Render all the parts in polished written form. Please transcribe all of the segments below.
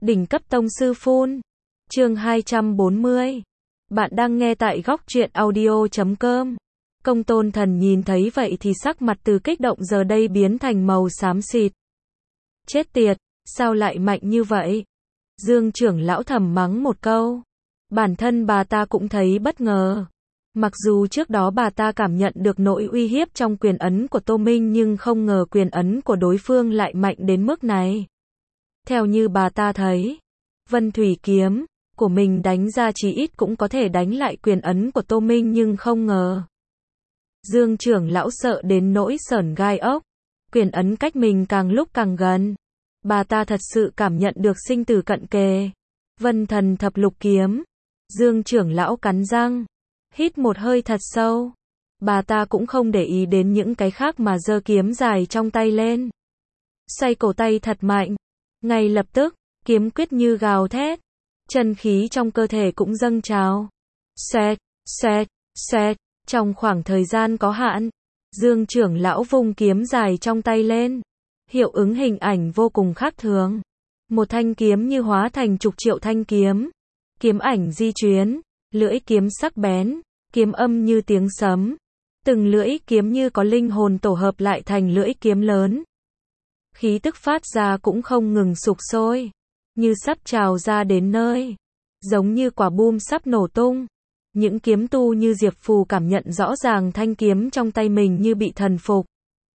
Đỉnh cấp tông sư phun. Chương 240. Bạn đang nghe tại góc truyện audio.com. Công Tôn Thần nhìn thấy vậy thì sắc mặt từ kích động giờ đây biến thành màu xám xịt. Chết tiệt, sao lại mạnh như vậy? Dương trưởng lão thầm mắng một câu. Bản thân bà ta cũng thấy bất ngờ. Mặc dù trước đó bà ta cảm nhận được nỗi uy hiếp trong quyền ấn của Tô Minh nhưng không ngờ quyền ấn của đối phương lại mạnh đến mức này. Theo như bà ta thấy, Vân Thủy kiếm của mình đánh ra chí ít cũng có thể đánh lại quyền ấn của Tô Minh nhưng không ngờ. Dương trưởng lão sợ đến nỗi sởn gai ốc. Quyền ấn cách mình càng lúc càng gần. Bà ta thật sự cảm nhận được sinh tử cận kề. Vân Thần thập lục kiếm. Dương trưởng lão cắn răng. Hít một hơi thật sâu. Bà ta cũng không để ý đến những cái khác mà giơ kiếm dài trong tay lên. Xoay cổ tay thật mạnh. Ngay lập tức, kiếm quyết như gào thét. Chân khí trong cơ thể cũng dâng trào. Xoẹt, xoẹt, xoẹt. Trong khoảng thời gian có hạn, Dương trưởng lão vung kiếm dài trong tay lên. Hiệu ứng hình ảnh vô cùng khác thường. Một thanh kiếm như hóa thành chục triệu thanh kiếm. Kiếm ảnh di chuyển, lưỡi kiếm sắc bén, kiếm âm như tiếng sấm. Từng lưỡi kiếm như có linh hồn tổ hợp lại thành lưỡi kiếm lớn. Khí tức phát ra cũng không ngừng sục sôi, như sắp trào ra đến nơi. Giống như quả bom sắp nổ tung. Những kiếm tu như Diệp Phù cảm nhận rõ ràng thanh kiếm trong tay mình như bị thần phục.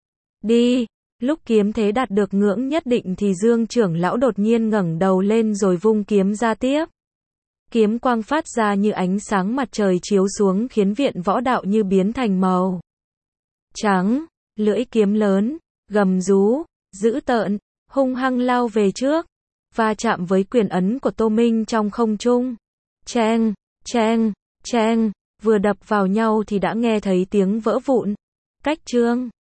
Đi! Lúc kiếm thế đạt được ngưỡng nhất định thì Dương trưởng lão đột nhiên ngẩng đầu lên rồi vung kiếm ra tiếp. Kiếm quang phát ra như ánh sáng mặt trời chiếu xuống khiến viện võ đạo như biến thành màu trắng. Lưỡi kiếm lớn, gầm rú, dữ tợn, hung hăng lao về trước, va chạm với quyền ấn của Tô Minh trong không trung. Cheng, cheng, cheng, vừa đập vào nhau thì đã nghe thấy tiếng vỡ vụn. Cách chương